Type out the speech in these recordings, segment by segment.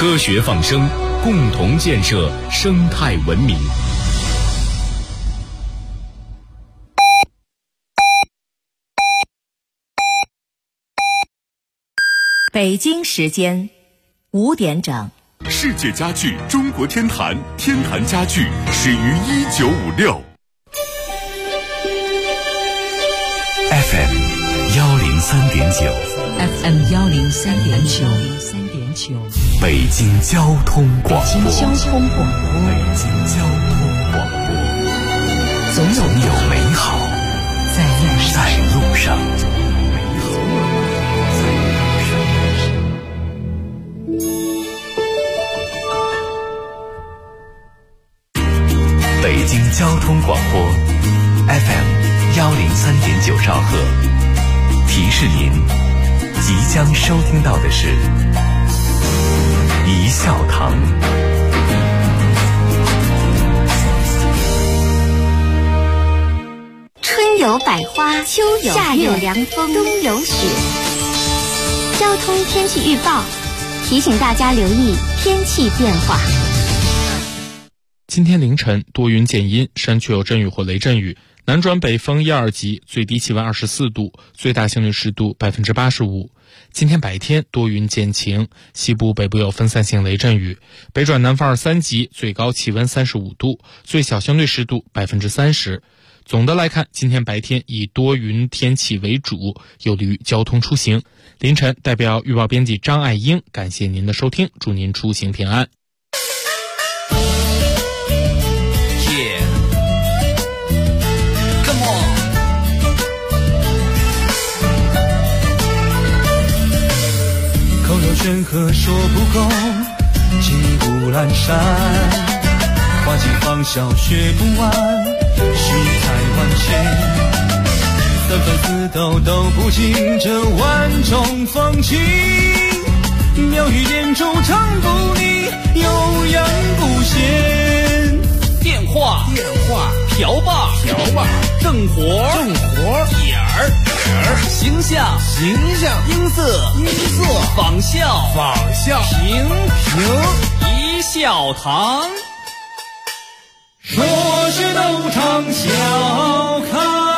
科学放声，共同建设生态文明。 北京时间5点整。 世界家具中国天坛，天坛家具始于1956。FM 103.9 FM 103.9， 北京交通广播。 北京交通广播，总有美好在路上。 北京交通广播 FM 103.9兆赫，提示您即将收听到的是一笑堂。 春有百花，秋有夏有凉风，冬有雪。交通天气预报提醒大家留意天气变化。 今天凌晨多云见阴，山区有阵雨或雷阵雨，南转北风1、2级，最低气温24度，最大相对湿度85%。今天白天多云见晴，西部北部有分散性雷阵雨，北转南风2、3级，最高气温35度，最小相对湿度30%。总的来看，今天白天以多云天气为主，有利于交通出行。凌晨代表预报编辑张爱英感谢您的收听，祝您出行平安。 口若悬河说不够，骑虎阑珊，花季芳笑学不完，世态万千，三分四斗都不尽这万种风情，妙语点珠唱不腻，悠扬不闲。 电话瓢把正活眼儿形象音色仿效平一笑堂， 说是斗场笑开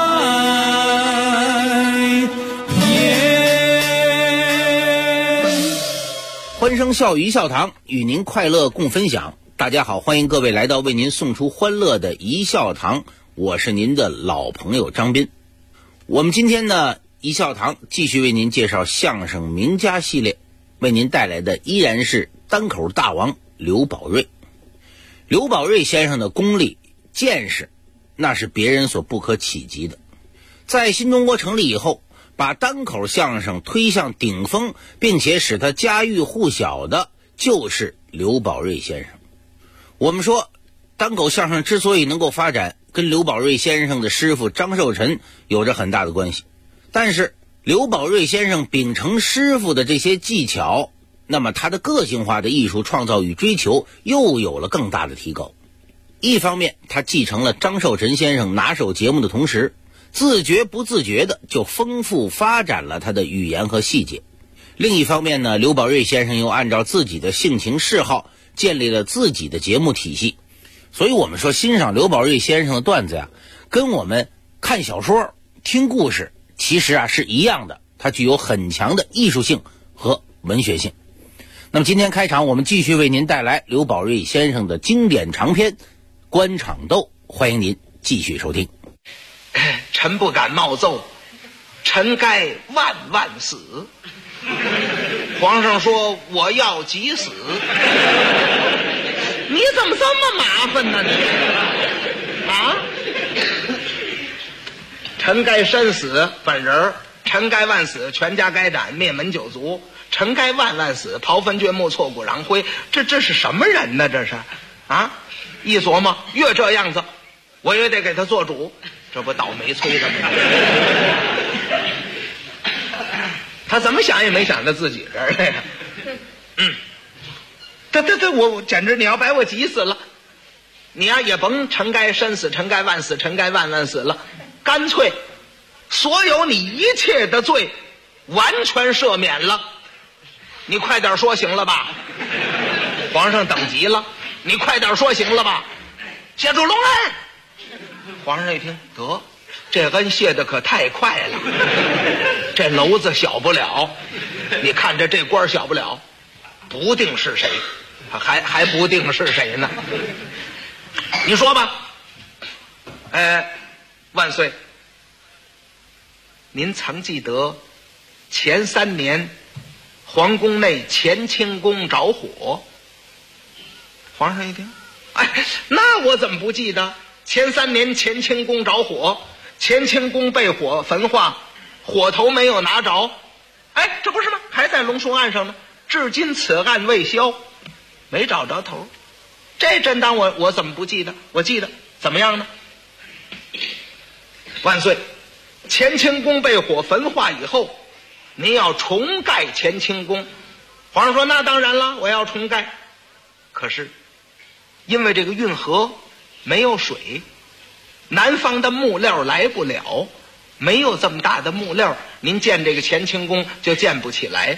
颜。 欢声笑语一笑堂，与您快乐共分享。大家好，欢迎各位来到为您送出欢乐的一笑堂，我是您的老朋友张斌。我们今天呢，一笑堂继续为您介绍相声名家系列，为您带来的依然是单口大王刘宝瑞。刘宝瑞先生的功力见识，那是别人所不可企及的。在新中国成立以后，把单口相声推向顶峰，并且使他家喻户晓的，就是刘宝瑞先生。我们说单口相声之所以能够发展，跟刘宝瑞先生的师傅张寿臣有着很大的关系。但是刘宝瑞先生秉承师傅的这些技巧，那么他的个性化的艺术创造与追求又有了更大的提高。一方面他继承了张寿臣先生拿手节目的同时，自觉不自觉的就丰富发展了他的语言和细节。另一方面呢，刘宝瑞先生又按照自己的性情嗜好建立了自己的节目体系。所以我们说欣赏刘宝瑞先生的段子呀，跟我们看小说听故事其实是一样的，它具有很强的艺术性和文学性。那么今天开场我们继续为您带来刘宝瑞先生的经典长篇《官场斗》，欢迎您继续收听。 臣不敢冒奏，臣该万万死。皇上说我要急死，你怎么这么麻烦呢你啊？臣该身死，本人臣该万死，全家该斩，灭门九族。臣该万万死，刨坟掘墓，挫骨扬灰。这是什么人呢？这是啊！一琢磨，越这样子，我也得给他做主，这不倒霉催的吗？他怎么想也没想到自己这儿来呀。我简直你要把我急死了。你呀也甭臣该身死，臣该万死，臣该万万死了，干脆所有你一切的罪完全赦免了。你快点说行了吧？ 皇上等急了，你快点说行了吧？谢主隆恩。皇上一听，得，这恩谢的可太快了，这楼子小不了，你看着这官小不了，不定是谁，还不定是谁呢。你说吧。万岁，您曾记得前3年皇宫内乾清宫着火？皇上一听，那我怎么不记得？前3年乾清宫着火，乾清宫被火焚化，火头没有拿着，这不是吗？还在龙书案上呢，至今此案未消，没找着头。这真当我怎么不记得？我记得。怎么样呢？万岁，乾清宫被火焚化以后，您要重盖乾清宫。皇上说，那当然了，我要重盖。可是因为这个运河没有水，南方的木料来不了，没有这么大的木料，您建这个乾清宫就建不起来。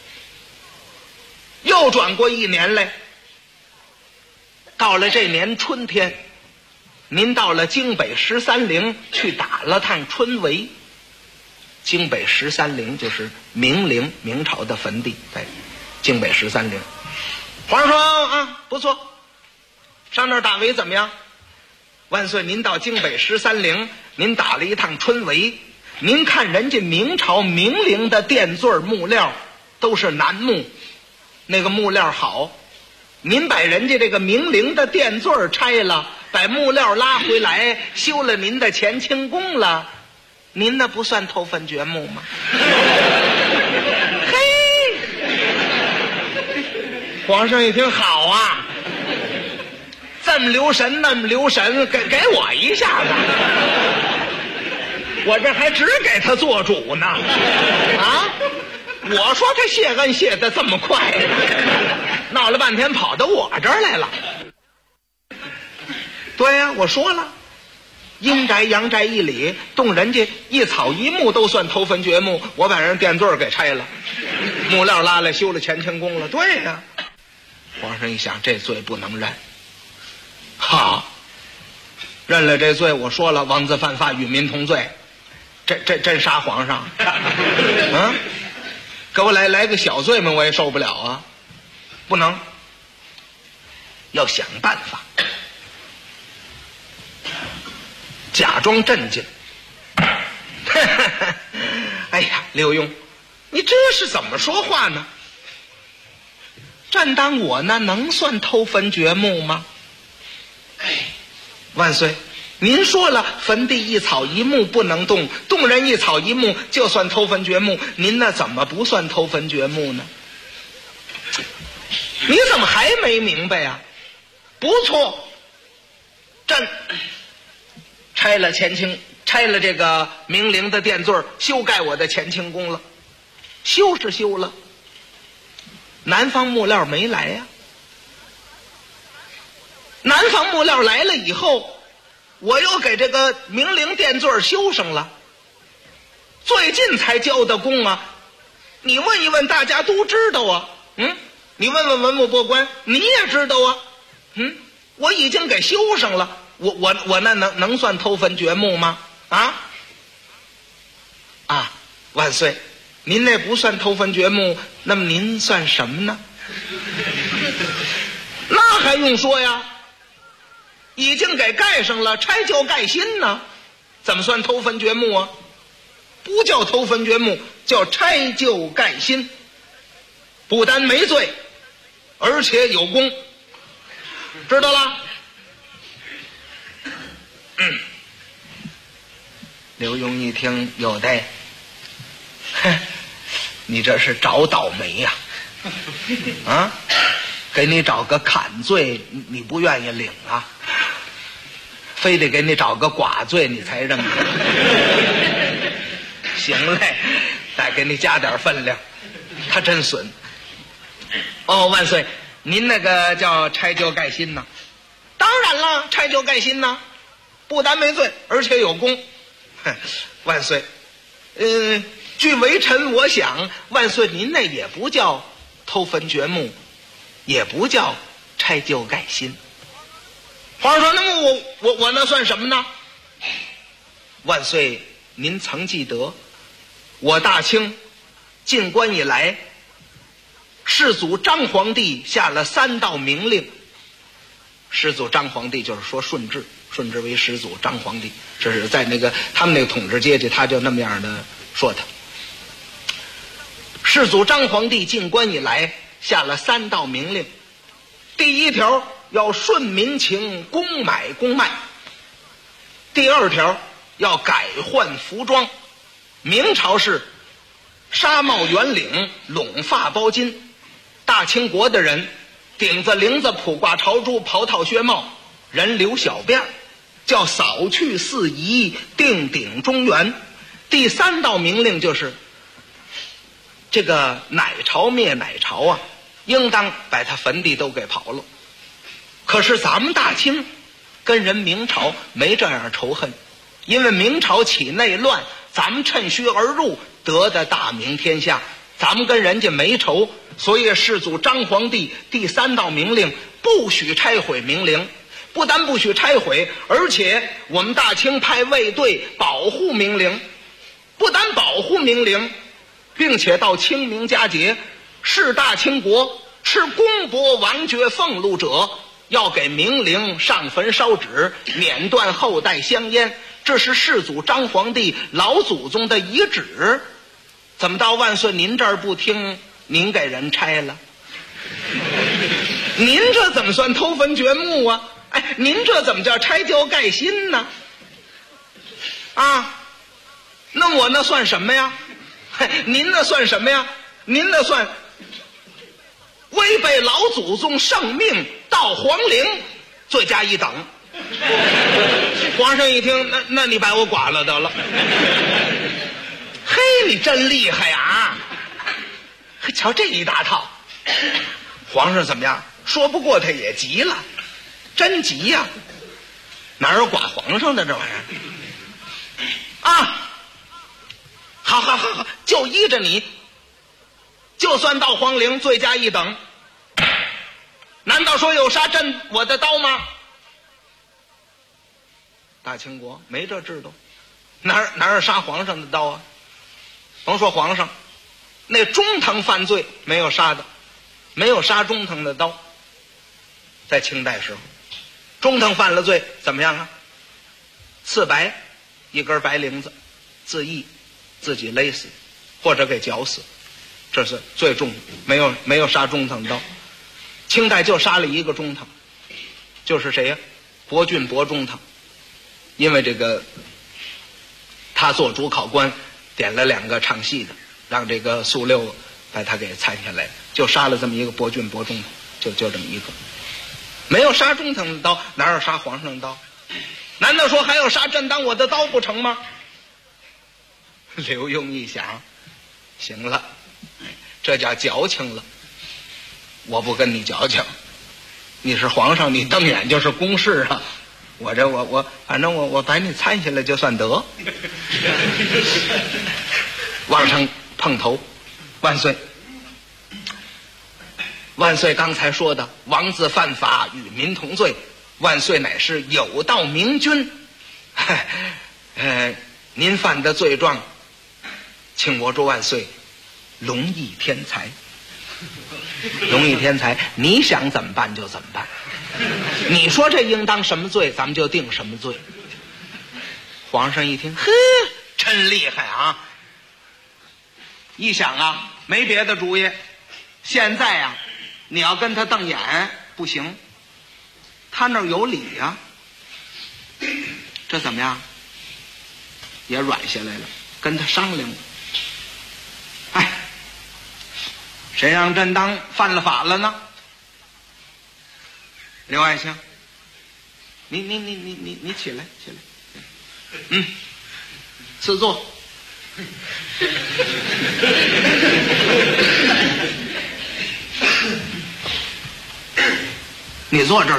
又转过1年来，到了这年春天，您到了京北13陵去打了趟春闱。京北13陵就是明陵，明朝的坟地，在京北13陵。皇上说不错，上那儿打围怎么样？万岁，您到京北13陵，您打了一趟春闱，您看人家明朝明陵的垫座木料都是楠木，那个木料好。您把人家这个明陵的垫座拆了，把木料拉回来，修了您的乾清宫了，您那不算偷坟掘墓吗？嘿，皇上一听，好啊，这么留神那么留神，给我一下子，我这还只给他做主呢。我说他谢恩谢得这么快呢，闹了半天跑到我这儿来了。对呀，我说了，阴宅阳宅一里，动人家一草一木都算偷坟掘墓，我把人垫座给拆了，木料拉来修了乾清宫了。对呀，皇上一想，这罪不能认。好，认了这罪，我说了，王子犯法与民同罪，这真杀皇上。给我来个小罪名我也受不了啊，不能，要想办法，假装镇静。哎呀，刘墉，你这是怎么说话呢？真当我那能算偷坟掘墓吗？万岁，您说了，坟地一草一木不能动，动人一草一木就算偷坟掘墓，您那怎么不算偷坟掘墓呢？你怎么还没明白啊？不错，朕拆了这个明陵的垫座，修盖我的乾清宫了。修是修了，南方木料没来呀。南方木料来了以后，我又给这个明陵垫座修上了，最近才交的工啊。你问一问大家都知道啊。你问问文武百官，你也知道啊。我已经给修上了，我那能算偷坟掘墓吗？万岁，您那不算偷坟掘墓，那么您算什么呢？那还用说呀，已经给盖上了，拆旧盖新呢，怎么算偷坟掘墓啊？不叫偷坟掘墓，叫拆旧盖新，不但没罪，而且有功，知道了？刘墉一听，有的，你这是找倒霉呀！给你找个砍罪，你不愿意领啊？非得给你找个剐罪，你才认可。行嘞，再给你加点分量。他真损。万岁，您那个叫拆旧盖新呢？当然了，拆旧盖新呢，不但没罪，而且有功。万岁，据微臣我想，万岁您那也不叫偷坟掘墓， 也不叫拆旧盖新。皇上说：“那么我那算什么呢？”万岁，您曾记得，我大清进关以来，世祖张皇帝下了3道明令。始祖张皇帝就是说顺治为始祖张皇帝，这是在他们那个统治阶级，他就那么样的说他。世祖张皇帝进关以来下了3道明令，第1条要顺民情，公买公卖；第2条要改换服装，明朝是纱帽圆领，拢发包巾，大清国的人顶子绫子卜挂朝珠袍套靴帽，人留小辫，叫扫去四夷，定鼎中原。第3道明令就是这个哪朝灭哪朝啊，应当把他坟地都给刨了。可是咱们大清跟人明朝没这样仇恨，因为明朝起内乱，咱们趁虚而入，得的大明天下，咱们跟人家没仇，所以世祖张皇帝第3道明令不许拆毁明陵。不但不许拆毁，而且我们大清派卫队保护明陵。不但保护明陵，并且到清明佳节，是大清国吃公伯王爵俸禄者，要给明陵上坟烧纸，免断后代香烟。这是世祖张皇帝老祖宗的遗旨。怎么到万岁您这儿不听，您给人拆了？您这怎么算偷坟掘墓啊？哎，您这怎么叫拆旧盖新呢？啊，那我那算什么呀？您那算什么呀？您那算违背老祖宗圣命，到皇陵，罪加一等。皇上一听，那你把我剐了得了。嘿，你真厉害啊！瞧这一大套，皇上怎么样？说不过他也急了，真急呀！哪有剐皇上的这玩意儿啊？好，就依着你，就算到皇陵，罪加一等。难道说有杀朕我的刀吗？大清国没这制度，哪有杀皇上的刀啊？甭说皇上，那中堂犯罪没有杀的，没有杀中堂的刀。在清代时候，中堂犯了罪怎么样啊？刺白，一根白绫子，自缢，自己勒死，或者给绞死，这是最重的。没有杀中堂的刀。清代就杀了一个中堂，就是谁呀？博俊博中堂。因为这个他做主考官，点了2个唱戏的，让这个苏六把他给参下来，就杀了这么一个博俊博中堂，就这么一个。没有杀中堂的刀，哪有杀皇上的刀？难道说还有杀朕当我的刀不成吗？刘墉一想，行了，这叫矫情了。我不跟你矫情，你是皇上，你瞪眼就是公事啊。我反正我把你参下来就算得。往上碰头，万岁，万岁刚才说的王子犯法与民同罪，万岁乃是有道明君。您犯的罪状，请我祝万岁龙翼天才。龙翼天才，你想怎么办就怎么办。你说这应当什么罪，咱们就定什么罪。皇上一听，呵，真厉害啊！一想啊，没别的主意。现在啊，你要跟他瞪眼不行，他那儿有理呀。这怎么样？也软下来了，跟他商量。哎，谁让朕当犯了法了呢？刘爱卿，你起来，赐座。你坐这儿，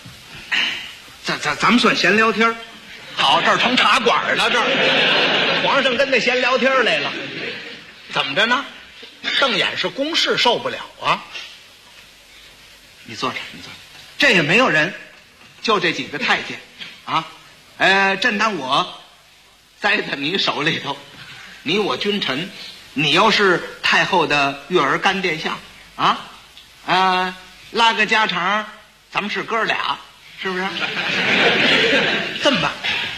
咱们算闲聊天。好，这儿成茶馆了，这儿皇上跟那闲聊天来了。怎么着呢？瞪眼是公事，受不了啊。 你坐着，你坐着。这也没有人，就这几个太监啊。正当我栽在你手里头，你我君臣，你又是太后的月儿干殿下啊，拉个家常，咱们是哥俩，是不是？这么办，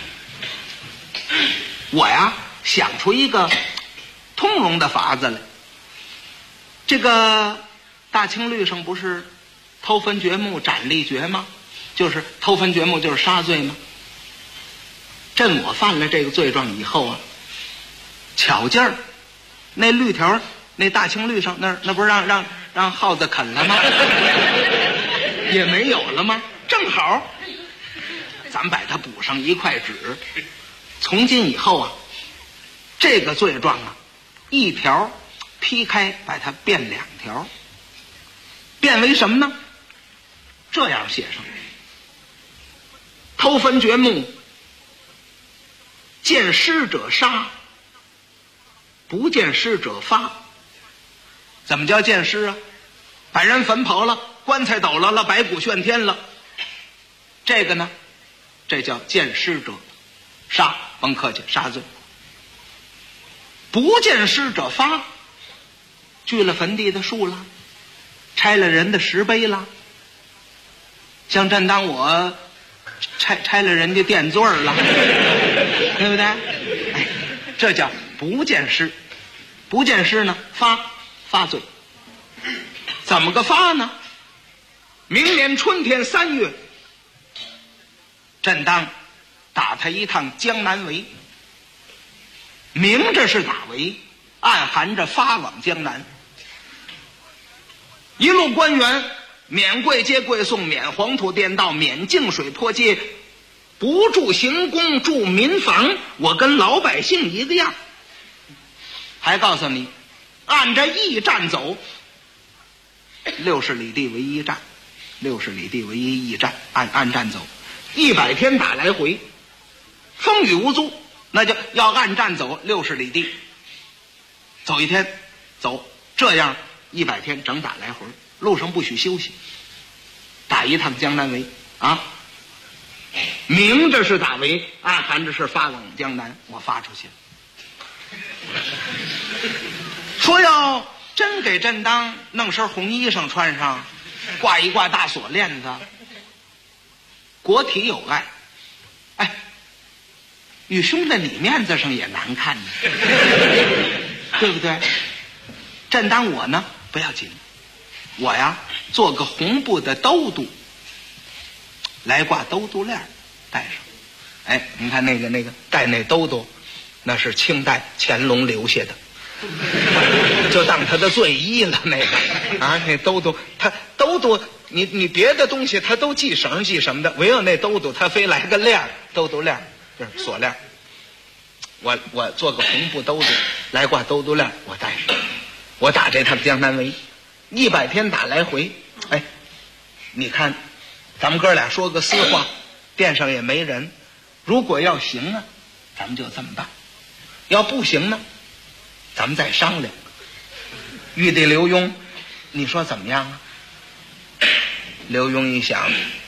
我呀想出一个通融的法子来。这个大清律上不是偷坟掘墓斩立决吗？就是偷坟掘墓就是杀罪吗？朕我犯了这个罪状以后啊，巧劲儿，那律条那大清律上那不是让耗子啃了吗？也没有了吗？正好咱们把它补上一块纸，从今以后啊，这个罪状啊，一条劈开，把它变两条，变为什么呢？这样写上：偷坟掘墓，见尸者杀，不见尸者发。怎么叫见尸啊？把人坟刨了，棺材抖了，白骨炫天了。这个呢，这叫见尸者杀，甭客气，杀罪。不见尸者发，锯了坟地的树了，拆了人的石碑了，像正当我拆了人家垫座了，对不对？哎，这叫不见尸。不见尸呢，发罪。怎么个发呢？明年春天3月，正当打他一趟江南围，明着是打围，暗含着发往江南。一路官员免贵接贵送，免黄土垫道，免净水坡街，不住行宫，住民房，我跟老百姓一个样。还告诉你，按着驿站走，60里地为一站，60里地为一驿站，按站走，100天打来回，风雨无阻，那就要按站走60里地，走一天，走这样100天整打来回，路上不许休息，打一趟江南围啊！明着是打围，暗含着是发往江南，我发出去了。说要真给朕当弄身红衣裳穿上，挂一挂大锁链子，国体有爱，哎，与兄在你面子上也难看呢，对不对？朕当我呢不要紧，我呀做个红布的兜肚，来挂兜肚链带上。哎，你看那个带那兜肚，那是清代乾隆留下的，就当他的罪衣了。那个啊，那兜肚，他兜肚，你别的东西他都系绳系什么的，唯有那兜肚他非来个链，兜肚链就是锁链。我做个红布兜肚来挂兜肚链，我带上。我打这趟江南围，100天打来回。哎，你看，咱们哥俩说个私话，殿上也没人。如果要行啊，咱们就这么办；要不行呢，咱们再商量。玉帝刘墉，你说怎么样啊？刘墉一想，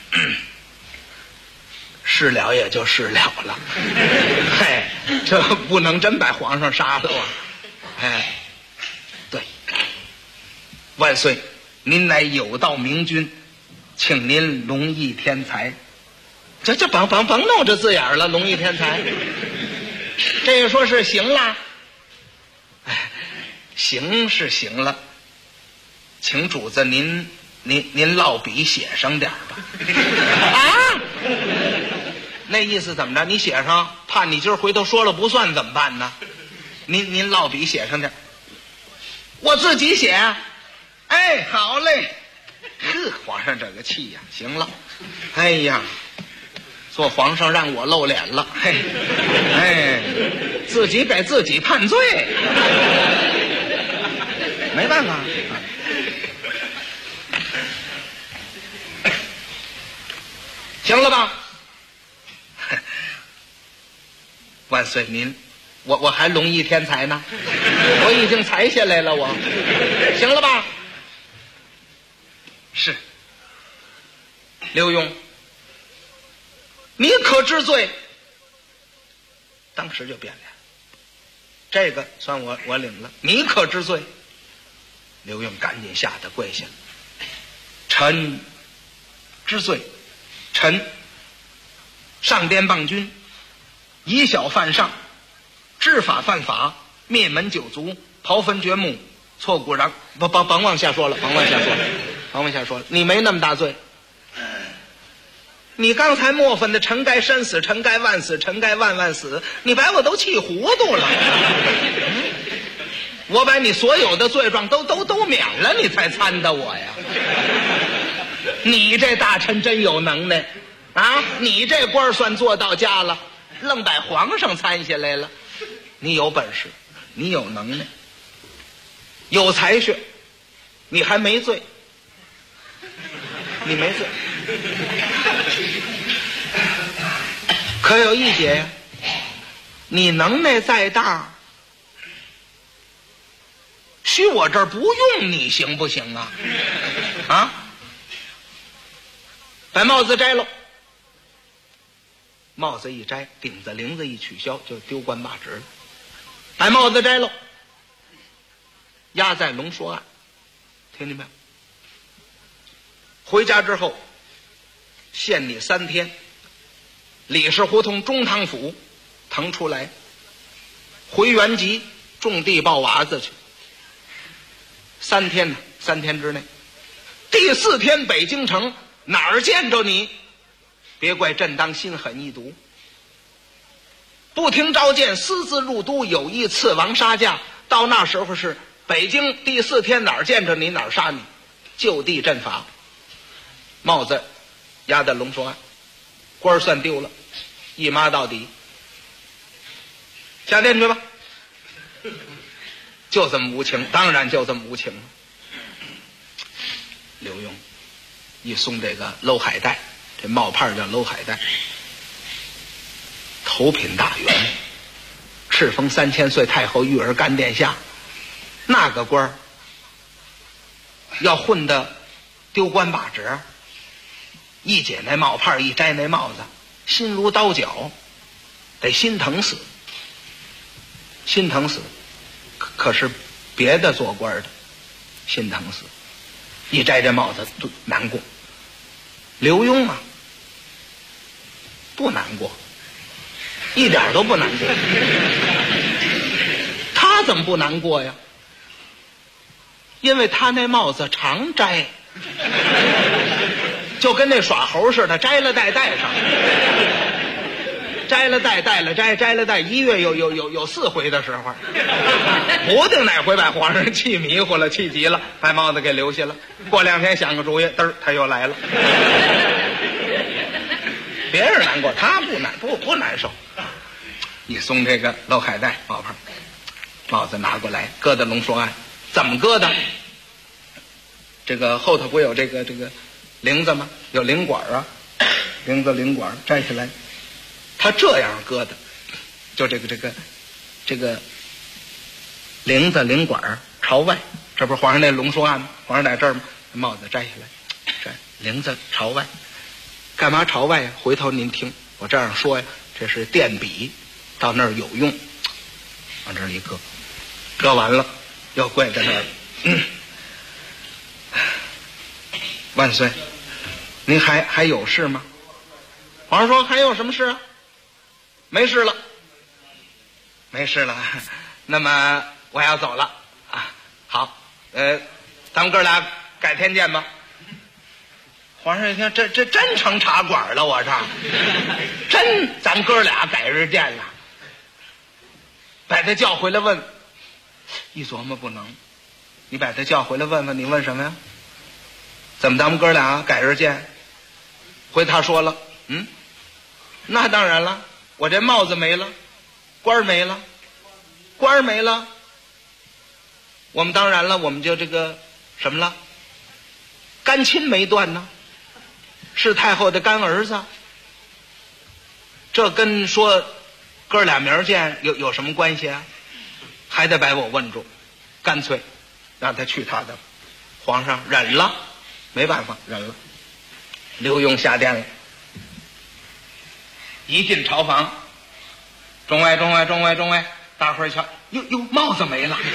是了也就是了了，嘿，这不能真把皇上杀了啊！哎，对，万岁，您乃有道明君，请您龙翼天才。这甭弄这字眼了，龙翼天才。这个说是行了，哎，行是行了，请主子您落笔写上点吧。啊，那意思怎么着？你写上，怕你今儿回头说了不算怎么办呢？您落笔写上点，我自己写。哎，好嘞。呵，皇上这个气呀，行了。哎呀，做皇上让我露脸了，嘿，哎，自己给自己判罪，没办法。行了吧？万岁您，我还龙翼天才呢，我已经裁下来了，我行了吧？是， 刘墉，你可知罪？当时就变脸，这个算我领了，你可知罪？刘墉赶紧吓得跪下，臣知罪，臣上颠谤君，以小犯上，知法犯法，灭门九族，刨坟掘墓，挫骨瓤。甭往下说了，甭往下说了，你没那么大罪。你刚才默愤的臣该身死，臣该万死，臣该万万死，你把我都气糊涂了。我把你所有的罪状都免了，你才参的我呀。你这大臣真有能耐啊！你这官算做到家了，愣把皇上参下来了。你有本事，你有能耐，有才学，你还没罪，你没罪。可有一节呀，你能耐再大，许我这儿不用你行不行啊？啊！把帽子摘了，帽子一摘，顶子铃子一取消，就丢官罢职了。把帽子摘了，压在龙说案，听见没有？回家之后，限你3天，李氏胡同中堂府腾出来，回原籍种地抱娃子去。3天呢，3天之内，第4天北京城哪儿见着你，别怪朕当心狠一毒，不听召见，私自入都，有意刺王杀驾。到那时候是北京第4天哪儿见着你哪儿杀你，就地正法。帽子压在龙说案，官算丢了，一抹到底，下殿去吧。就这么无情，当然就这么无情了。刘墉一松这个搂海带，这帽帕叫搂海带，头品大员，敕封3000岁太后育儿干殿下，那个官要混得丢官罢职，一解那帽帕，一摘那帽子，心如刀绞，得心疼死，心疼死。可是别的做官的心疼死，一摘这帽子都难过。刘墉啊，不难过，一点都不难过。他怎么不难过呀？因为他那帽子常摘，就跟那耍猴似的，摘了戴上，摘了戴，戴了摘，摘了戴，1月有4回的时候，不定哪回把皇上气迷糊了，气急了，把帽子给留下了。过2天想个主意，嘚儿他又来了。别人难过，他不难受。一松这个搂海带帽帕，帽子拿过来，搁在龙说案，怎么搁的？这个后头不有这个铃子吗？有铃管啊，铃管摘下来。他这样搁的，就这个铃管朝外，这不是皇上那龙说案吗？皇上在这儿吗？帽子摘下来，摘铃子朝外，干嘛朝外呀？回头您听我这样说呀，这是垫笔，到那儿有用，往这儿一搁，搁完了又跪在那儿，万岁，您还有事吗？皇上说还有什么事啊？没事了，那么我要走了啊。好，咱们哥俩改天见吧。皇上一听，这真成茶馆了，我这真咱哥俩改日见了。把他叫回来问，一琢磨不能，你把他叫回来问问，你问什么呀？怎么咱们哥俩改日见？回他说了，那当然了。我这帽子没了，官没了，我们当然了，我们就这个什么了，干亲没断呢，是太后的干儿子，这跟说哥俩明儿见有什么关系啊？还得把我问住，干脆让他去他的。皇上忍了，没办法，忍了。 刘墉下殿了，一进朝房，众位，大伙儿瞧，哟，帽子没了。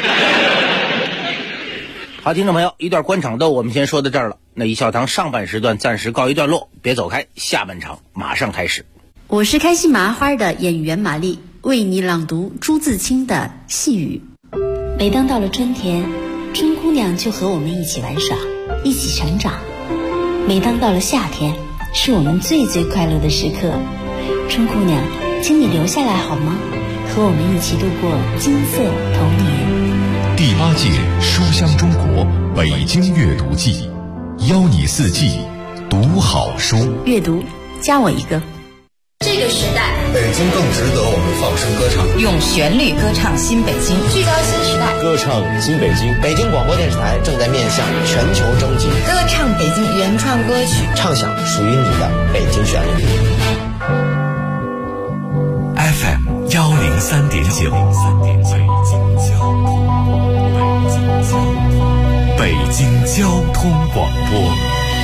好，听众朋友，一段官场斗我们先说到这儿了。那一笑堂上半时段暂时告一段落，别走开，下半场马上开始。 我是开心麻花的演员玛丽，为你朗读朱自清的细雨。每当到了春天，春姑娘就和我们一起玩耍，一起成长。每当到了夏天，是我们最快乐的时刻。春姑娘，请你留下来好吗？和我们一起度过金色童年。 第8届书香中国北京阅读季，邀你四季读好书。 阅读，加我一个。 这个时代， 北京更值得我们放声歌唱， 用旋律歌唱新北京，聚焦新时代， 歌唱新北京。 北京广播电视台正在面向全球征集， 歌唱北京原创歌曲， 唱响属于你的北京旋律。 FM 103.9，北京交通广播，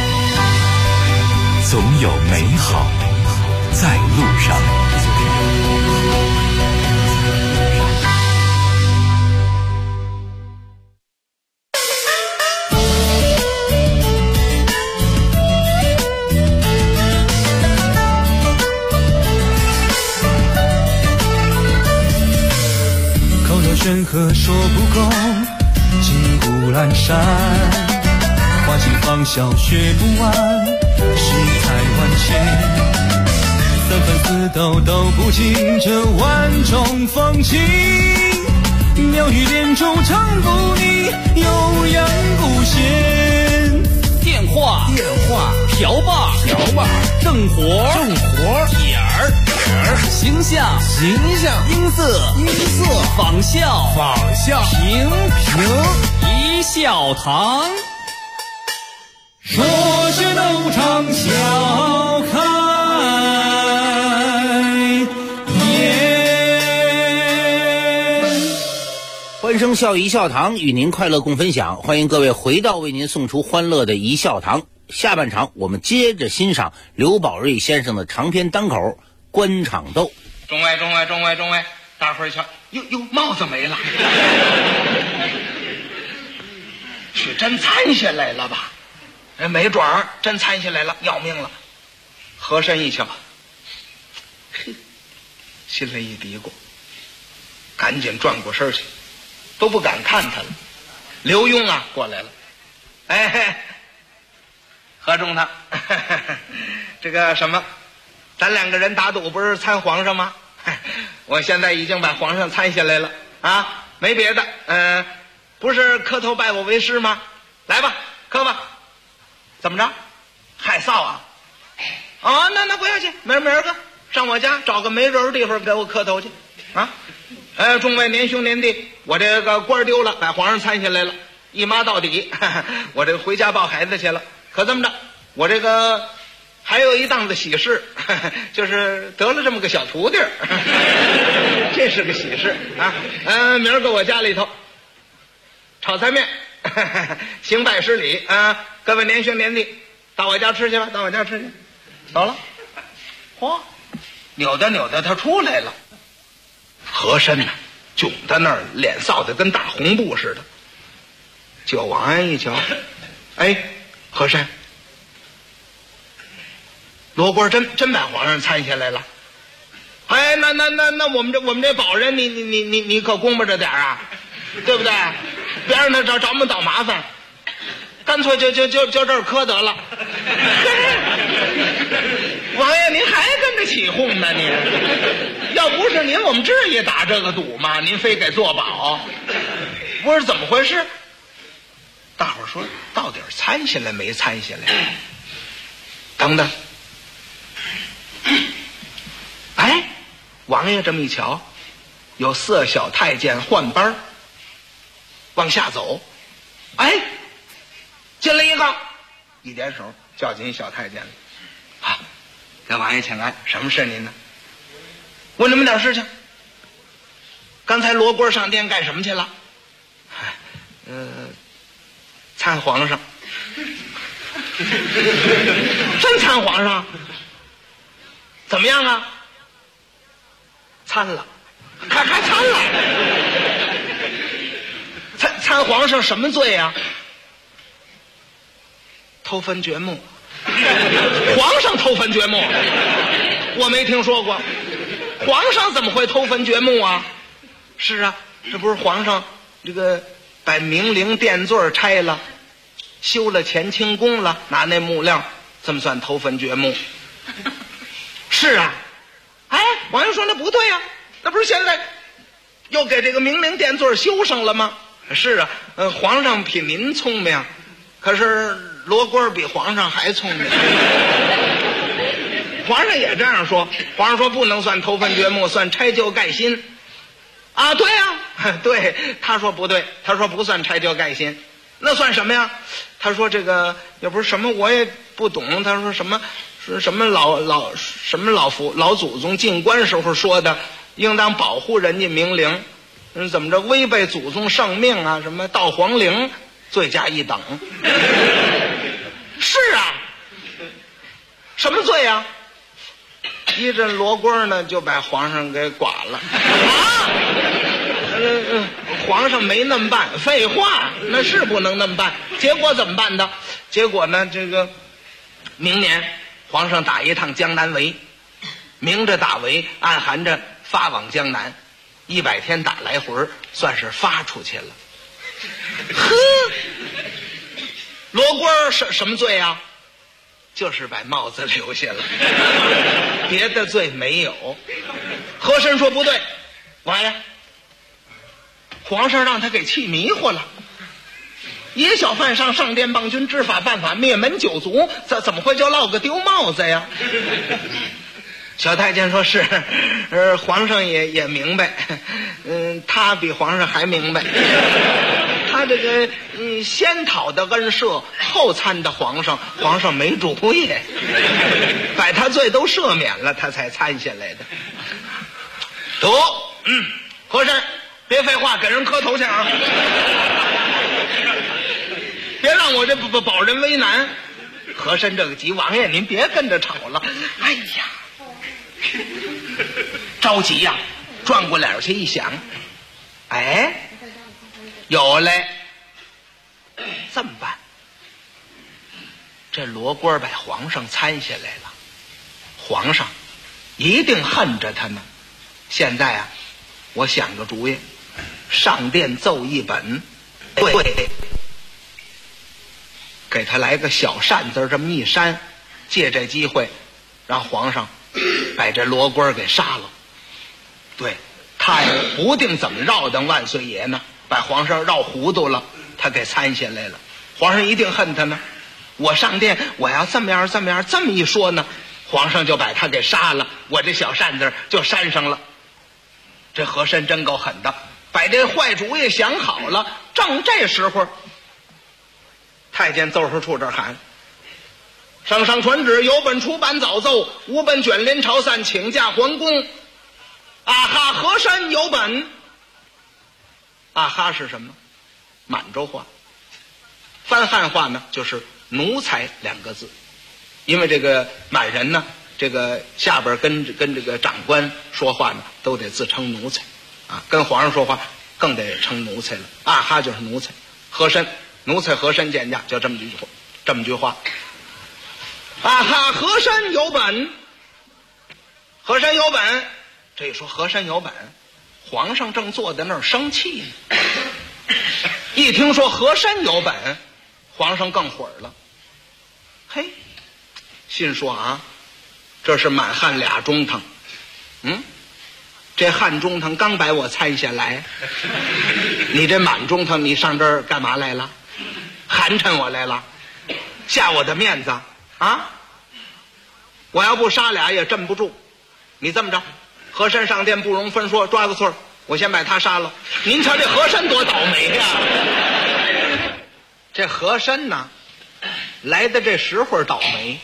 总有美好在路上。 口若悬河说不够，骑虎阑珊，花尽芳笑学不完，世态万千。三分四斗斗不尽这万种风情，妙语连珠唱不腻，悠扬不闲。 电话瓢把正活点儿形象音色仿效平一笑堂。 说学逗唱笑开欢声笑语一笑堂，与您快乐共分享。欢迎各位回到为您送出欢乐的一笑堂。下半场我们接着欣赏刘宝瑞先生的长篇单口《官场斗》。 众位，大伙儿瞧，哟，帽子没了。是真参下来了吧？没准儿真参下来了，要命了。和珅一瞧，嘿，心里一嘀咕，赶紧转过身去，都不敢看他了。刘墉啊过来了，哎，何中他这个什么，咱两个人打赌不是参皇上吗？我现在已经把皇上参下来了啊，没别的，不是磕头拜我为师吗？来吧，磕吧。怎么着？害臊啊？哦，那不要紧，明儿个上我家找个没人的地方给我磕头去啊！众位年兄年弟，我这个官丢了，把皇上参下来了，一抹到底，我这个回家抱孩子去了。可这么着，我这个还有一档子喜事，就是得了这么个小徒弟，这是个喜事啊！明儿个我家里头炒菜面，行拜施礼啊！各位年兄年弟，到我家吃去吧，到我家吃去。走了，嚯，扭的他出来了。和珅呢，窘在那儿，脸臊得跟大红布似的。就王安一瞧，哎，和珅，罗锅真把皇上参下来了。哎，那我们这保人，你可公布着点啊，对不对？别让他找我们倒麻烦，干脆就这儿磕得了。王爷，您还跟着起哄呢？您要不是您，我们至于打这个赌吗？您非给做保，不是怎么回事？大伙儿说，到底参下来没参下来？等等，哎，王爷这么一瞧，有4小太监换班往下走，哎，进来一个，一点手叫进小太监了。啊，给王爷请安，什么事您呢？问你们点事情。刚才罗锅上殿干什么去了？参皇上。 真参皇上？怎么样啊？参了，还参了。参皇上什么罪呀？偷坟掘墓。皇上偷坟掘墓？我没听说过。皇上怎么会偷坟掘墓啊？是啊，这不是皇上这个把明陵殿座拆了，修了乾清宫了，拿那木料，这么算偷坟掘墓？是啊。哎，王爷说那不对啊，那不是现在又给这个明陵殿座修上了吗？是啊，皇上比您聪明，可是罗锅比皇上还聪明。皇上也这样说，皇上说不能算偷坟掘墓，算拆旧盖新。啊，对啊，对，他说不对，他说不算拆旧盖新，那算什么呀？他说这个也不是什么我也不懂，他说什么老祖宗进关时候说的，应当保护人家明陵，怎么着违背祖宗圣命啊？什么盗皇陵，罪加一等。是啊，什么罪啊？一阵罗锅呢，就把皇上给剐了。啊！皇上没那么办，废话，那是不能那么办。结果怎么办的？结果呢，这个明年皇上打一趟江南围，明着打围，暗含着发往江南，100天打来回，算是发出去了。呵，罗锅什么罪啊？就是把帽子留下了，别的罪没有。和珅说不对，王爷，皇上让他给气迷糊了。野小犯上，上殿谤君，知法犯法，灭门九族，怎么会就落个丢帽子呀？小太监说是，皇上也明白，他比皇上还明白。他这个先讨的恩赦，后参的皇上，皇上没主意，把他罪都赦免了，他才参下来的。得，和珅，别废话，给人磕头去啊！别让我这保人为难。和珅这个急，王爷您别跟着吵了。哎呀，着急呀，转过脸去一想，哎，有嘞，这么办？这罗锅把皇上参下来了，皇上一定恨着他呢。现在啊，我想个主意，上殿奏一本，对，给他来个小扇子这么一扇，借这机会让皇上把这罗锅给杀了。对，他也不定怎么绕当万岁爷呢，把皇上绕糊涂了，他给参下来了，皇上一定恨他呢。我上殿我要这么样这么一说呢，皇上就把他给杀了，我这小扇子就扇上了。这和珅真够狠的，把这坏主意想好了。正这时候，太监奏事处这儿喊：上传旨，有本出版早奏，无本卷帘朝散，请假还宫。啊哈，和珅有本。啊哈是什么？满洲话。翻汉话呢，就是奴才2个字。因为这个满人呢，这个下边跟这个长官说话呢，都得自称奴才啊，跟皇上说话更得称奴才了。啊哈就是奴才，和珅奴才和珅见驾，就这么句话。啊哈，和珅有本，和珅有本。这一说和珅有本，皇上正坐在那儿生气呢。一听说和珅有本，皇上更火了。嘿，心说啊，这是满汉俩中堂，这汉中堂刚把我参下来，你这满中堂你上这儿干嘛来了？寒碜我来了，下我的面子啊！我要不杀俩也镇不住。你这么着，和珅上殿不容分说，抓个错，我先把他杀了。您瞧这和珅多倒霉呀！这和珅呢，来的这时候倒霉，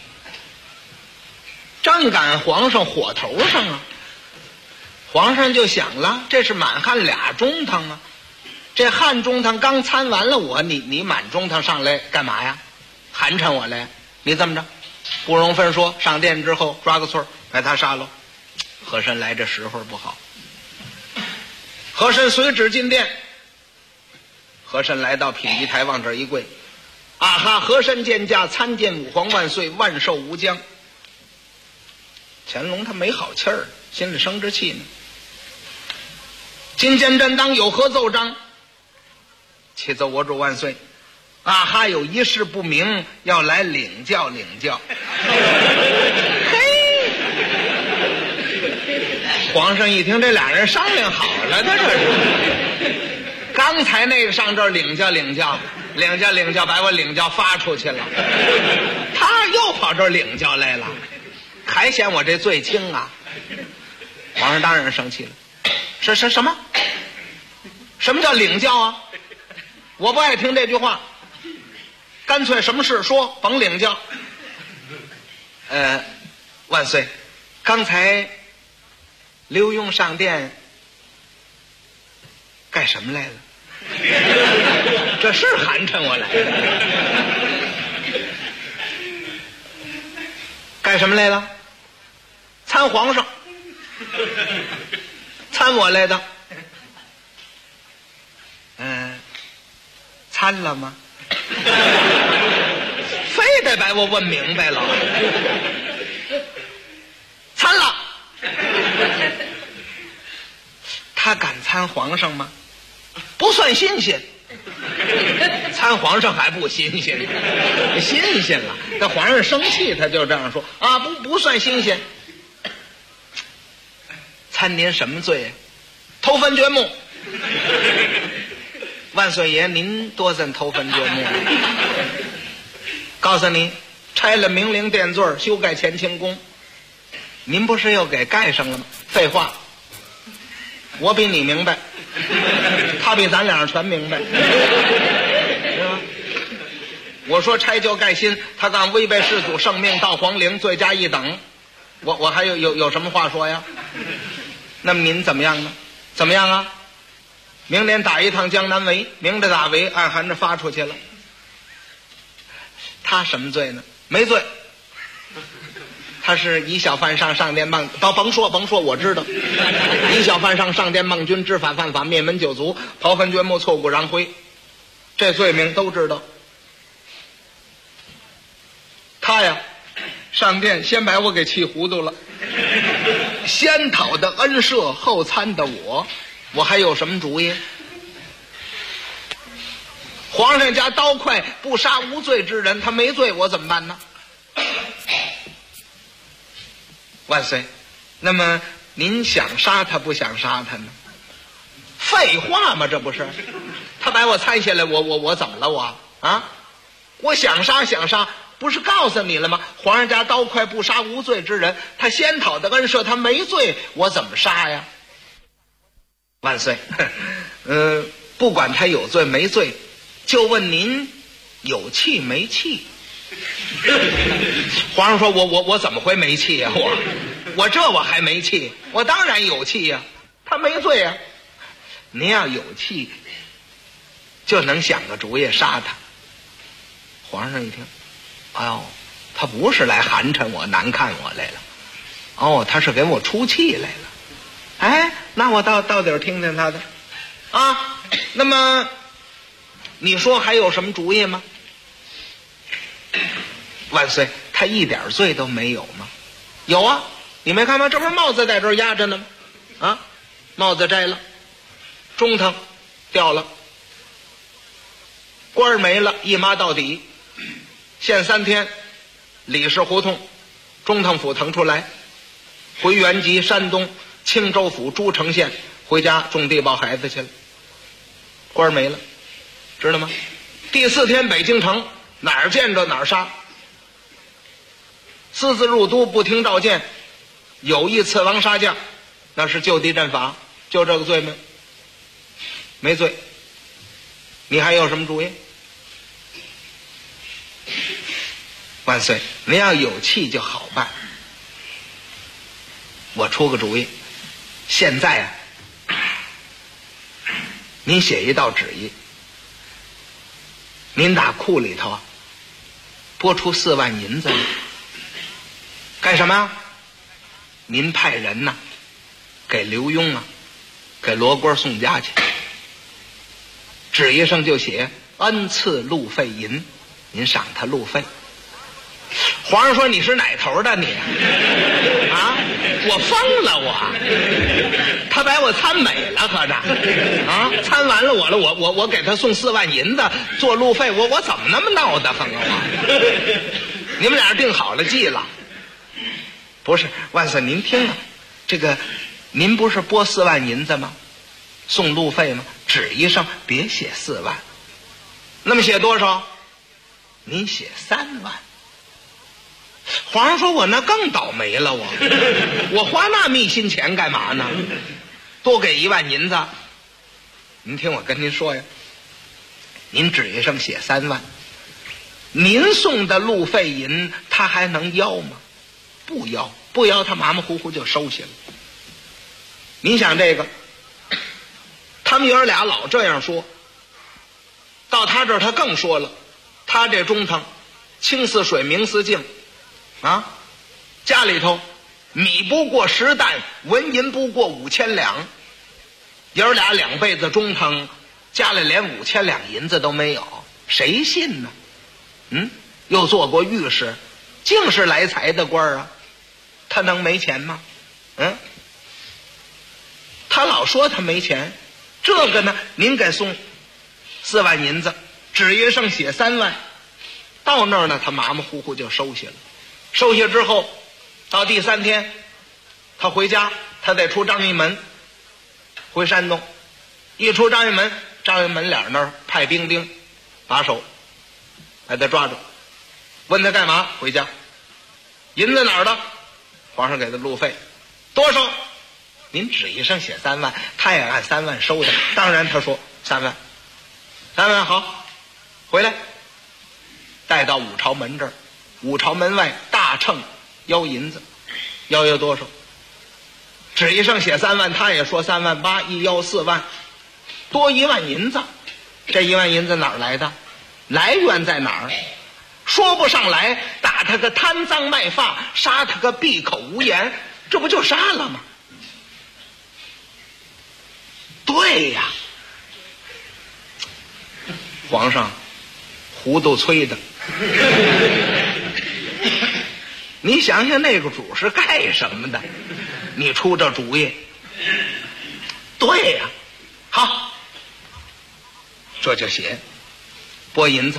正赶皇上火头上啊。皇上就想了，这是满汉俩中堂啊，这汉中堂刚参完了我，你满中堂上来干嘛呀？寒碜我来， 你这么着，不容分说，上殿之后抓个错把他杀了。和珅来这时候不好，和珅随旨进殿。和珅来到品级台，往这一跪，啊哈！和珅见驾，参见吾皇万岁，万寿无疆。乾隆他没好气儿，心里生着气呢。今见朕当有何奏章？启奏我主万岁，啊哈！有一事不明，要来领教领教。嘿，皇上一听，这俩人商量好了的，这是。刚才那个上这儿领教领教，领教领教，把我领教发出去了。他又跑这儿领教来了，还嫌我这罪轻啊！皇上当然生气了。什么？什么叫领教啊？我不爱听这句话，干脆什么事说，甭领教。万岁，刚才刘墉上殿干什么来了？这是寒碜我来的。干什么来了？参皇上，参我来的。参了吗？非得把我问明白了。参了。他敢参皇上吗？不算新鲜。参皇上还不新鲜，新鲜了。这皇上生气，他就这样说啊，不算新鲜。参您什么罪？偷坟掘墓。万岁爷，您多怎偷坟掘墓？告诉你，拆了明陵殿座，修盖乾清宫，您不是又给盖上了吗？废话，我比你明白，他比咱俩全明白，是吧？我说拆旧盖新，他敢违背世祖圣命，到皇陵罪加一等，我还有什么话说呀？那么您怎么样呢？怎么样啊？明年打一趟江南围，明着打围，暗含着发出去了。他什么罪呢？没罪。他是以小犯上，上殿妄，甭说，我知道。以小犯上，上殿妄君，知法犯法，灭门九族，刨坟掘墓，挫骨扬灰，这罪名都知道。他呀，上殿先把我给气糊涂了，先讨的恩赦，后参的我还有什么主意？皇上家刀快不杀无罪之人，他没罪，我怎么办呢？万岁，那么您想杀他不想杀他呢？废话嘛，这不是？他把我参下来，我怎么了我？啊？我想杀，不是告诉你了吗？皇上家刀快不杀无罪之人，他先讨的恩赦，他没罪，我怎么杀呀？万岁，不管他有罪没罪，就问您有气没气？皇上说我怎么会没气呀？我还没气，我当然有气呀，他没罪呀。您要有气，就能想个主意杀他。皇上一听，哎呦，他不是来寒碜我、难看我来了，哦，他是给我出气来了。哎，那我到底听听他的啊。那么你说还有什么主意吗？万岁，他一点罪都没有吗？有啊，你没看吗？这不是帽子在这儿压着呢吗？啊，帽子摘了，中堂掉了，官儿没了，一抹到底，限3天，李氏胡同中堂府腾出来，回原籍山东青州府诸城县，回家种地抱孩子去了，官儿没了，知道吗？第4天北京城，哪儿见着哪儿杀，私自入都不听召见，有意刺王杀将，那是就地正法，就这个罪名，没罪。你还有什么主意？万岁，您要有气就好办。我出个主意，现在啊，您写一道旨意，您打库里头啊拨出4万银子，干什么？您派人呐，给刘墉啊，给罗锅送家去，纸一上就写恩赐路费银，您赏他路费。皇上说你是哪头的你啊？我疯了我！他把我参美了，合着啊，参完了我给他送4万银子做路费，我怎么那么闹得很啊我？你们俩定好了计了？不是，万岁您听啊，这个您不是拨4万银子吗？送路费吗？纸一上别写4万，那么写多少？您写3万。皇上说我那更倒霉了，我花那密心钱干嘛呢？多给1万银子。您听我跟您说呀，您纸一上写3万，您送的路费银他还能要吗？不要，不要他马马虎虎就收下了。您想这个，他们爷儿俩老这样说，到他这儿他更说了，他这中堂清似水明似镜啊，家里头米不过10担，纹银不过5000两，爷儿俩2辈子中堂，家里连5000两银子都没有，谁信呢？又做过御史，净是来财的官啊，他能没钱吗？他老说他没钱，这个呢，您给送4万银子，纸页上写3万，到那儿呢，他马马虎虎就收下了。收下之后，到第3天，他回家，他得出张义门，回山东。一出张义门，张义门脸那儿派兵丁把守，把他抓住，问他干嘛？回家。银子哪儿的？皇上给他路费多少？您纸一上写3万，他也按3万收的。当然他说3万，3万好，回来带到武朝门这儿，武朝门外大秤要银子，要多少？纸一上写3万，他也说3万8，一要4万，多1万银子。这1万银子哪儿来的？来源在哪儿？说不上来，打他个贪赃卖发，杀他个闭口无言，这不就杀了吗？对呀，皇上糊涂催的。你想想那个主是干什么的？你出这主意？对呀，好，这就写拨银子，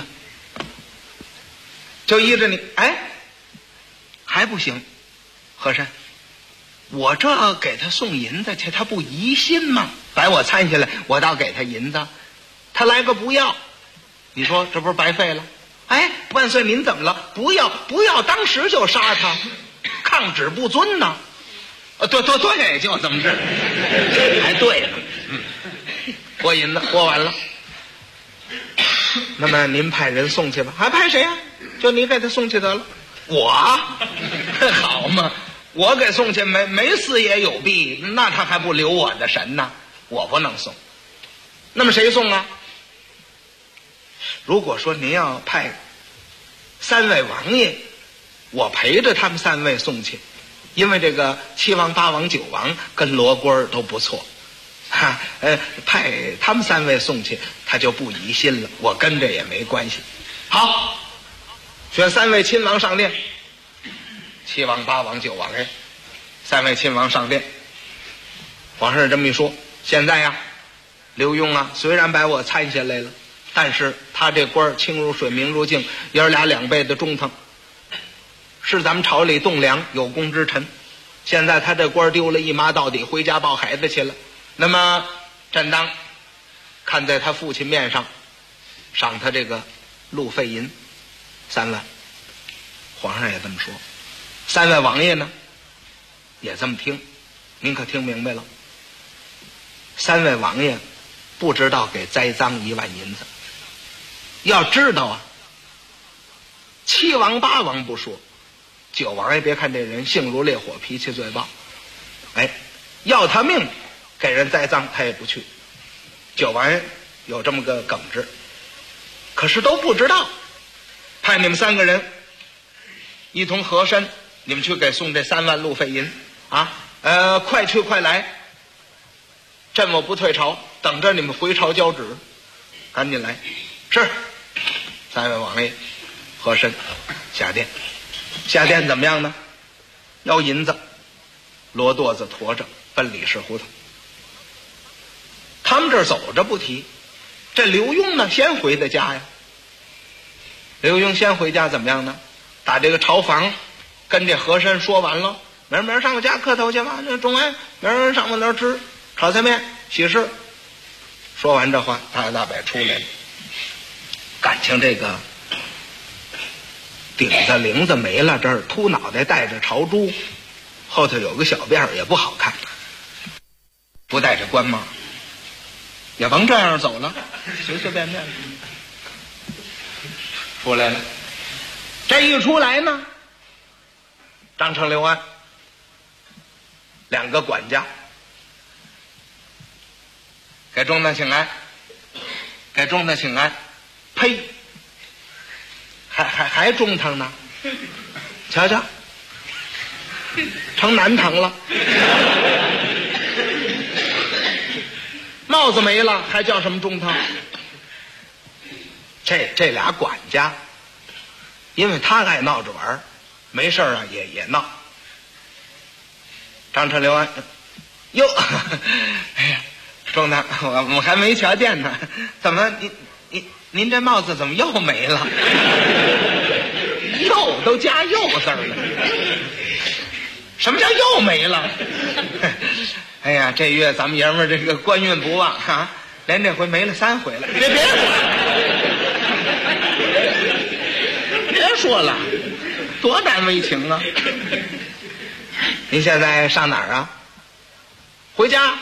就依着你。还不行，和珅，我这给他送银子去，他不疑心吗？把我参下来，我倒给他银子，他来个不要，你说这不是白费了？万岁您怎么了？不要，当时就杀他，抗旨不遵呢。对，就这么治。还对了，拨银子拨完了，那么您派人送去吧。还派谁呀？就你给他送去得了。我好嘛，我给送去没死也有弊，那他还不留我的神呢？我不能送。那么谁送啊？如果说您要派3位王爷，我陪着他们3位送去，因为这个7王8王9王跟罗锅都不错，派他们3位送去，他就不疑心了，我跟着也没关系。好，选3位亲王上殿，7王8王9王3位亲王上殿。皇上这么一说，现在呀，刘墉啊，虽然把我参下来了，但是他这官清如水明如镜，爷儿俩2辈的中堂，是咱们朝里栋梁有功之臣。现在他这官丢了一麻到底，回家抱孩子去了。那么朕当看在他父亲面上，赏他这个路费银3万。皇上也这么说，3位王爷呢也这么听。您可听明白了？3位王爷不知道给栽赃1万银子。要知道啊，7王8王不说，9王爷别看这人性如烈火，脾气最暴，要他命给人栽赃他也不去。9王爷有这么个耿直，可是都不知道，派你们3个人一同和珅，你们去给送这3万路费银啊！快去快来，朕我不退朝，等着你们回朝交旨，赶紧来。是，3位王爷，和珅下殿，下殿怎么样呢？要银子，骡垛子驮着奔李氏胡同。他们这儿走着不提，这刘墉呢先回的家呀。刘墉先回家怎么样呢？打这个朝房跟这和珅说完了，明儿上我家磕头去吧，这中安明儿上我那儿吃炒菜面喜事。说完这话，大摇大摆出来了。感情这个顶子铃子没了，这儿秃脑袋带着朝珠，后头有个小辫儿也不好看，不戴着官帽也甭这样走了，随随便便出来了。这一出来呢，张成、刘安2个管家给中堂请安，给中堂请安。呸！还中堂呢？瞧瞧，成南堂了。帽子没了，还叫什么中堂？这俩管家，因为他爱闹着玩，没事啊也闹。张成、刘安，哟，哎呀，中堂，我还没瞧见呢，怎么您这帽子怎么又没了？又都加又字了，什么叫又没了？哎呀，这月咱们爷们儿这个官运不旺啊，连这回没了3回了。别说了，多难为情啊！您现在上哪儿啊？回家。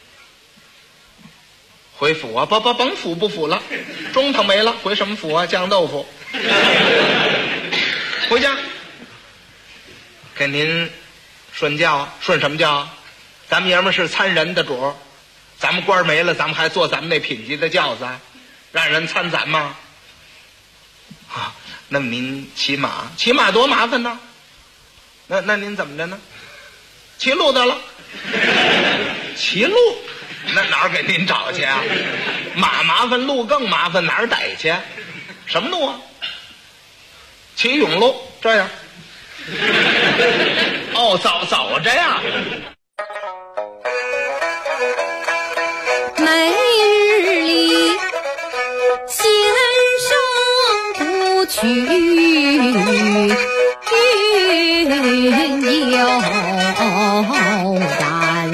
回府啊，甭府不府了，中堂没了，回什么府啊？酱豆腐。回家，给您顺教啊？顺什么教啊？咱们爷们是参人的主，咱们官没了，咱们还坐咱们那品级的轿子，让人参咱吗？啊，那么您骑马，骑马多麻烦呢。那您怎么着呢？骑路得了，骑路。那哪儿给您找去啊？马麻烦，路更麻烦，哪儿逮去？什么路啊？骑甬路，这样。哦，走着呀。 每日里先生不去云游然，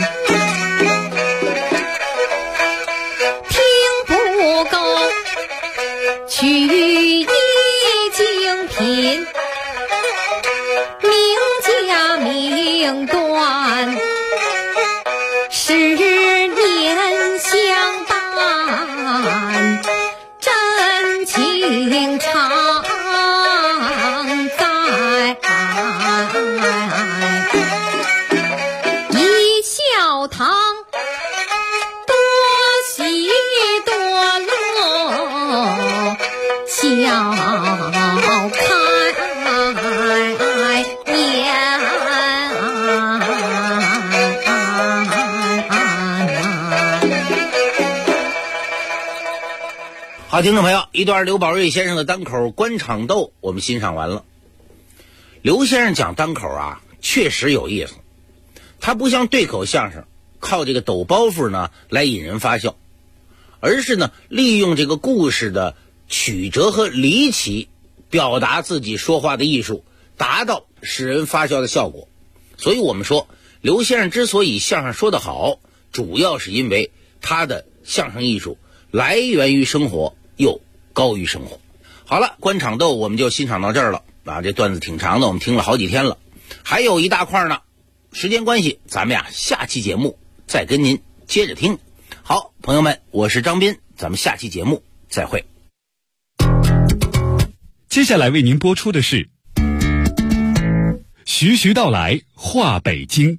听不够取一精品，名家名断10年相伴，真情常在。一笑堂多喜多乐，笑开颜。 好，听众朋友，一段刘宝瑞先生的单口《官场斗》我们欣赏完了。刘先生讲单口啊，确实有意思。他不像对口相声靠这个抖包袱呢来引人发笑，而是呢利用这个故事的曲折和离奇，表达自己说话的艺术，达到使人发笑的效果。所以我们说，刘先生之所以相声说得好，主要是因为他的相声艺术来源于生活，又高于生活。好了，官场斗我们就欣赏到这儿了啊，这段子挺长的，我们听了好几天了，还有一大块呢。时间关系，咱们下期节目再跟您接着听。好，朋友们，我是张斌，咱们下期节目再会。 接下来为您播出的是徐徐道来话北京。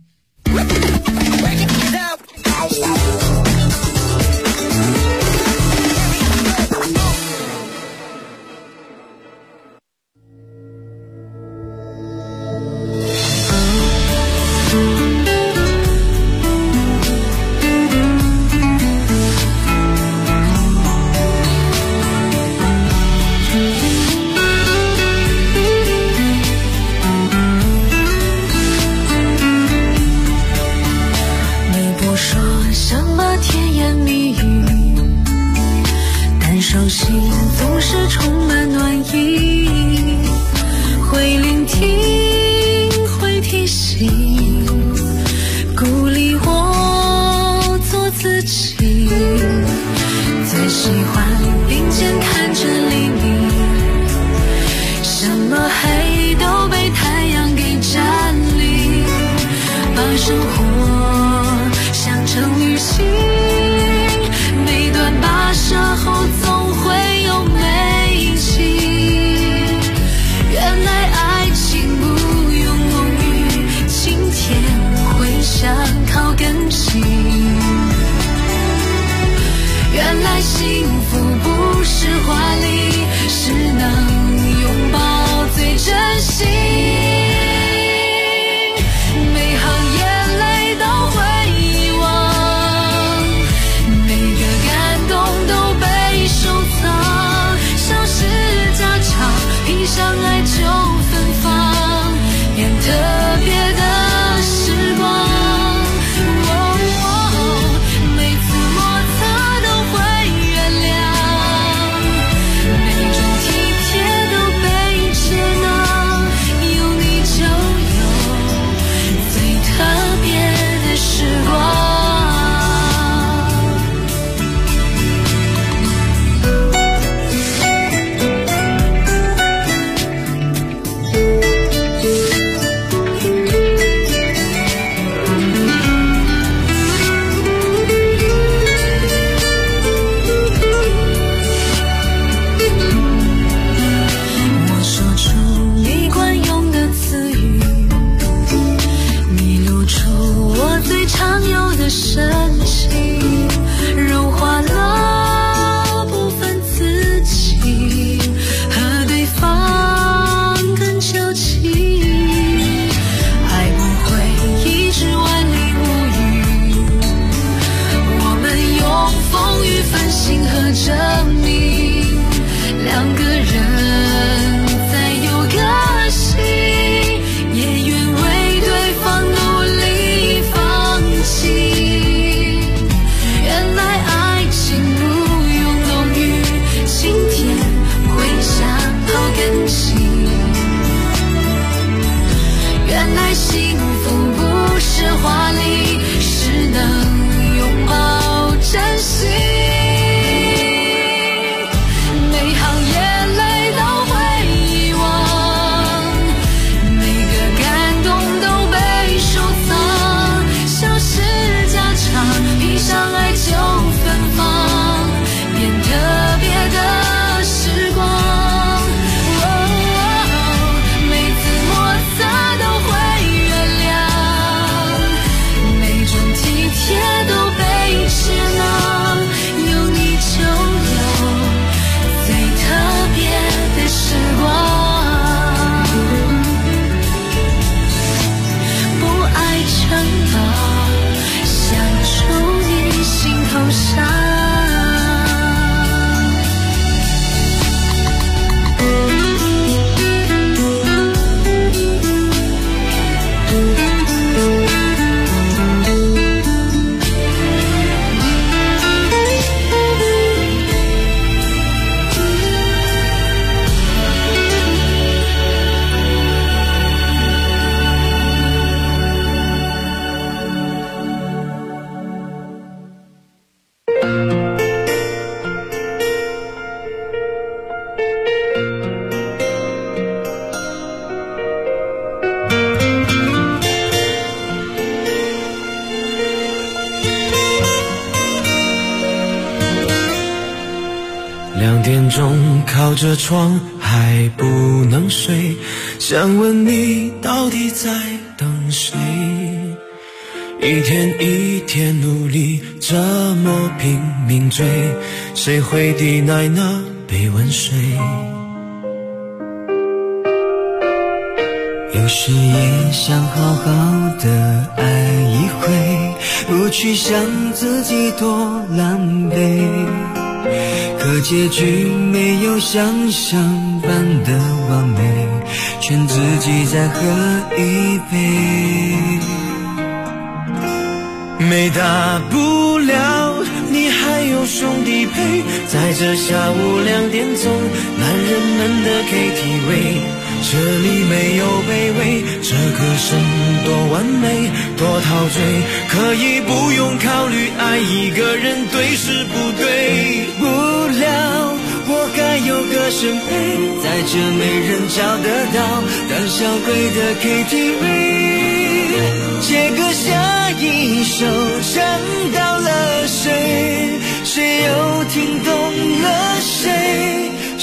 把生活想成旅行，每段跋涉后总会有美景。原来爱情不用浓郁，晴天会想靠更近。原来幸福不是华丽，是能拥抱最真心。每行眼泪都会遗忘，每个感动都被收藏。小事家常，披上爱就芬芳，变特别的时光。 2点钟靠着窗还不能睡，想问你到底在等谁？一天一天努力，这么拼命追，谁会抵赖那杯温水？ 有时也想好好的爱一回，不去想自己多狼狈，可结局没有想象般的完美，劝自己再喝一杯。 没大不了，你还有兄弟陪，在这下午2点钟，男人们的 KTV， 这里没有卑微，这歌声多完美，多陶醉，可以不用考虑爱一个人对是不对。 不了，我该有个身陪，在这没人找得到胆小鬼的 KTV， 借个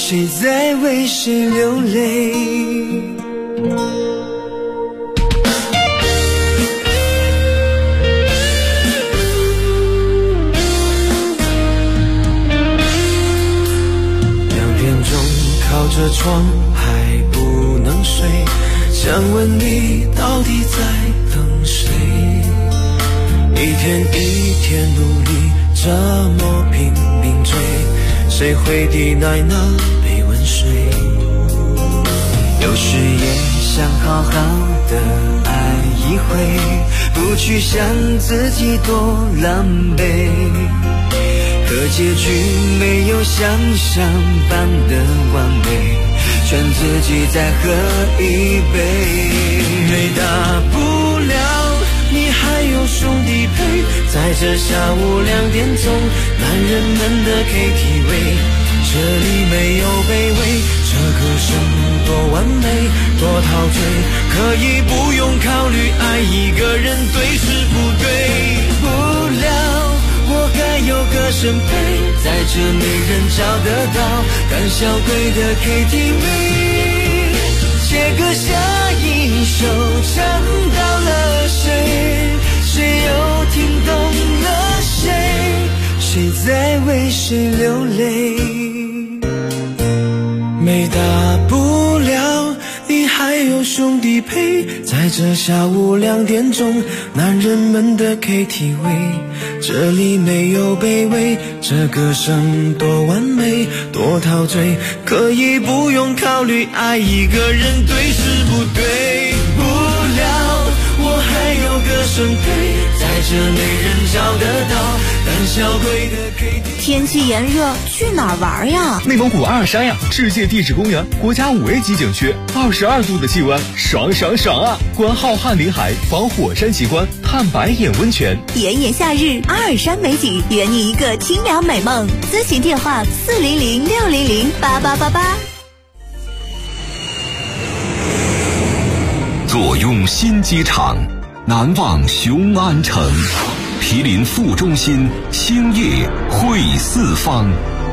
谁在为谁流泪？2点钟靠着窗还不能睡，想问你到底在等谁？一天一天努力，这么拼命追，谁会抵赖那杯温水？有时也想好好的爱一回，不去想自己多狼狈，可结局没有想象般的完美，劝自己再喝一杯。没大不了你还有兄弟陪，在这下午2点钟男人们的 KTV， 这里没有卑微，这歌声多完美多陶醉，可以不用考虑爱一个人对是不对。不了我该有个身陪，在这没人找得到胆小鬼的 KTV， 写歌下一首唱到了谁，谁又听懂了谁，谁在为谁流泪？没大不了你还有兄弟陪，在这下午2点钟男人们的 KTV， 这里没有卑微，这歌声多完美多陶醉，可以不用考虑爱一个人对是不对。不了我还有个身陪，在这没人找得到胆小鬼的 KTV。 天气炎热，去哪儿玩呀？ 内蒙古阿尔山呀，世界地质公园，国家5A级景区，22度的气温，爽爽爽啊！观浩瀚林海，访火山奇观，探白眼温泉。 炎炎夏日，阿尔山美景，圆你一个清凉美梦。咨询电话400-600-8888。 坐拥新机场，难忘雄安城。毗邻副中心，兴业汇四方。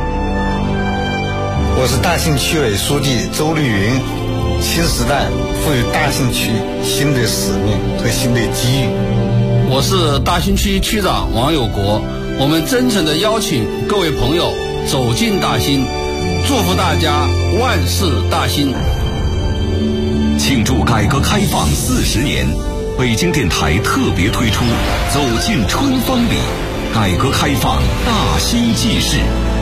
我是大兴区委书记周丽云。新时代赋予大兴区新的使命和新的机遇。 我是大兴区区长王有国。我们真诚地邀请各位朋友走进大兴，祝福大家万事大兴。 庆祝改革开放40年，北京电台特别推出走进春风里，改革开放大兴纪事。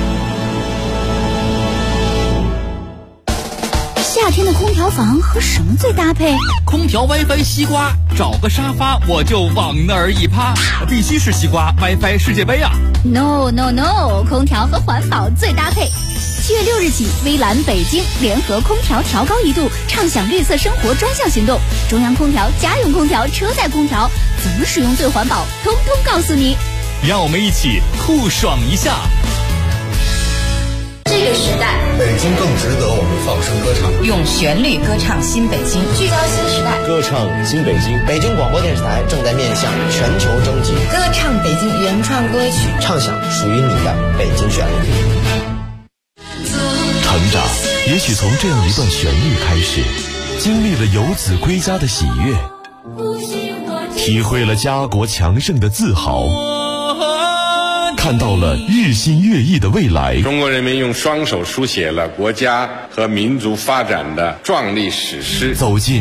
夏天的空调房和什么最搭配？ 空调 WiFi 西瓜，找个沙发我就往那儿一趴，必须是西瓜 WiFi 世界杯啊 ！No， 空调和环保最搭配。7月6日起，微蓝北京联合空调调高1度，畅享绿色生活专项行动。中央空调、家用空调、车载空调，怎么使用最环保，通通告诉你。 让我们一起酷爽一下。 这个时代， 北京更值得我们放声歌唱。 用旋律歌唱新北京，聚焦新时代， 歌唱新北京。北京广播电视台正在面向全球征集， 歌唱北京原创歌曲， 唱响属于你的北京旋律。 成长也许从这样一段旋律开始，经历了游子归家的喜悦，体会了家国强盛的自豪，看到了日新月异的未来。 中国人民用双手书写了国家和民族发展的壮丽史诗。 走进